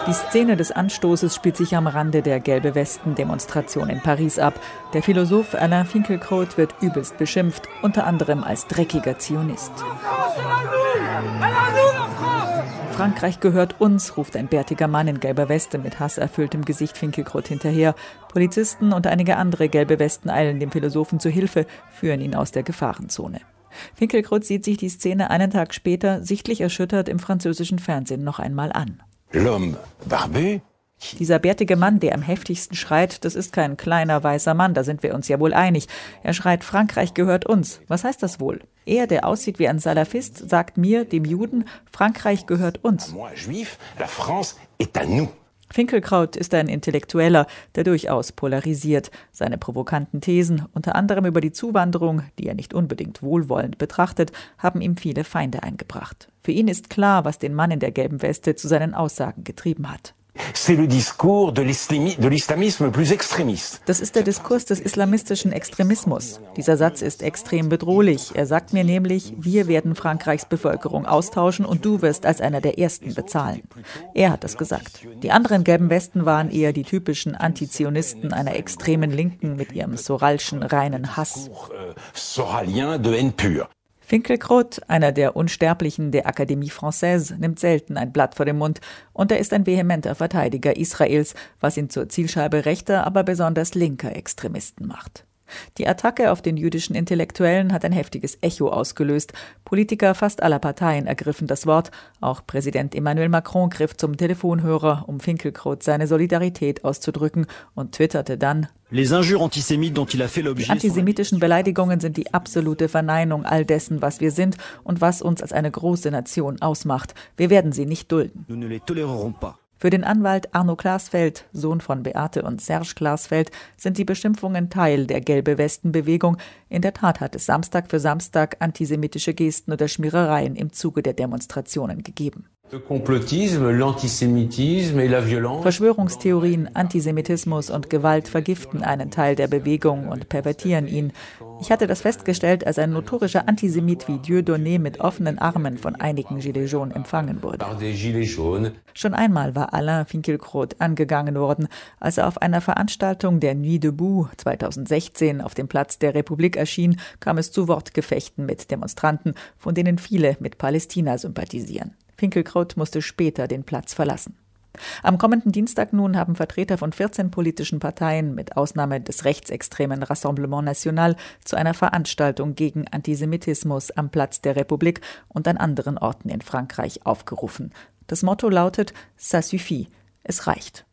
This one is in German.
Die Szene des Anstoßes spielt sich am Rande der Gelbe-Westen-Demonstration in Paris ab. Der Philosoph Alain Finkielkraut wird übelst beschimpft, unter anderem als dreckiger Zionist. Frankreich gehört uns, ruft ein bärtiger Mann in gelber Weste mit hasserfülltem Gesicht Finkielkraut hinterher. Polizisten und einige andere gelbe Westen eilen dem Philosophen zu Hilfe, führen ihn aus der Gefahrenzone. Finkielkraut sieht sich die Szene einen Tag später, sichtlich erschüttert, im französischen Fernsehen noch einmal an. L'homme barbé. Dieser bärtige Mann, der am heftigsten schreit, das ist kein kleiner weißer Mann, da sind wir uns ja wohl einig. Er schreit, Frankreich gehört uns. Was heißt das wohl? Er, der aussieht wie ein Salafist, sagt mir, dem Juden, Frankreich gehört uns. Finkielkraut ist ein Intellektueller, der durchaus polarisiert. Seine provokanten Thesen, unter anderem über die Zuwanderung, die er nicht unbedingt wohlwollend betrachtet, haben ihm viele Feinde eingebracht. Für ihn ist klar, was den Mann in der gelben Weste zu seinen Aussagen getrieben hat. C'est le discours de l'islamisme plus extrémiste. Das ist der Diskurs des islamistischen Extremismus. Dieser Satz ist extrem bedrohlich. Er sagt mir nämlich, wir werden Frankreichs Bevölkerung austauschen und du wirst als einer der Ersten bezahlen. Er hat das gesagt. Die anderen gelben Westen waren eher die typischen Antizionisten einer extremen Linken mit ihrem soralschen reinen Hass. Soralien de haine pure. Finkielkraut, einer der Unsterblichen der Académie Française, nimmt selten ein Blatt vor den Mund und er ist ein vehementer Verteidiger Israels, was ihn zur Zielscheibe rechter, aber besonders linker Extremisten macht. Die Attacke auf den jüdischen Intellektuellen hat ein heftiges Echo ausgelöst. Politiker fast aller Parteien ergriffen das Wort. Auch Präsident Emmanuel Macron griff zum Telefonhörer, um Finkielkraut seine Solidarität auszudrücken und twitterte dann: Die antisemitischen Beleidigungen sind die absolute Verneinung all dessen, was wir sind und was uns als eine große Nation ausmacht. Wir werden sie nicht dulden. Für den Anwalt Arno Glasfeld, Sohn von Beate und Serge Glasfeld, sind die Beschimpfungen Teil der Gelbe-Westen-Bewegung. In der Tat hat es Samstag für Samstag antisemitische Gesten oder Schmierereien im Zuge der Demonstrationen gegeben. Verschwörungstheorien, Antisemitismus und Gewalt vergiften einen Teil der Bewegung und pervertieren ihn. Ich hatte das festgestellt, als ein notorischer Antisemit wie Dieudonné mit offenen Armen von einigen Gilets jaunes empfangen wurde. Schon einmal war Alain Finkielkraut angegangen worden. Als er auf einer Veranstaltung der Nuit debout 2016 auf dem Platz der Republik erschien, kam es zu Wortgefechten mit Demonstranten, von denen viele mit Palästina sympathisieren. Finkielkraut musste später den Platz verlassen. Am kommenden Dienstag nun haben Vertreter von 14 politischen Parteien mit Ausnahme des rechtsextremen Rassemblement National zu einer Veranstaltung gegen Antisemitismus am Platz der Republik und an anderen Orten in Frankreich aufgerufen. Das Motto lautet: Ça suffit, es reicht.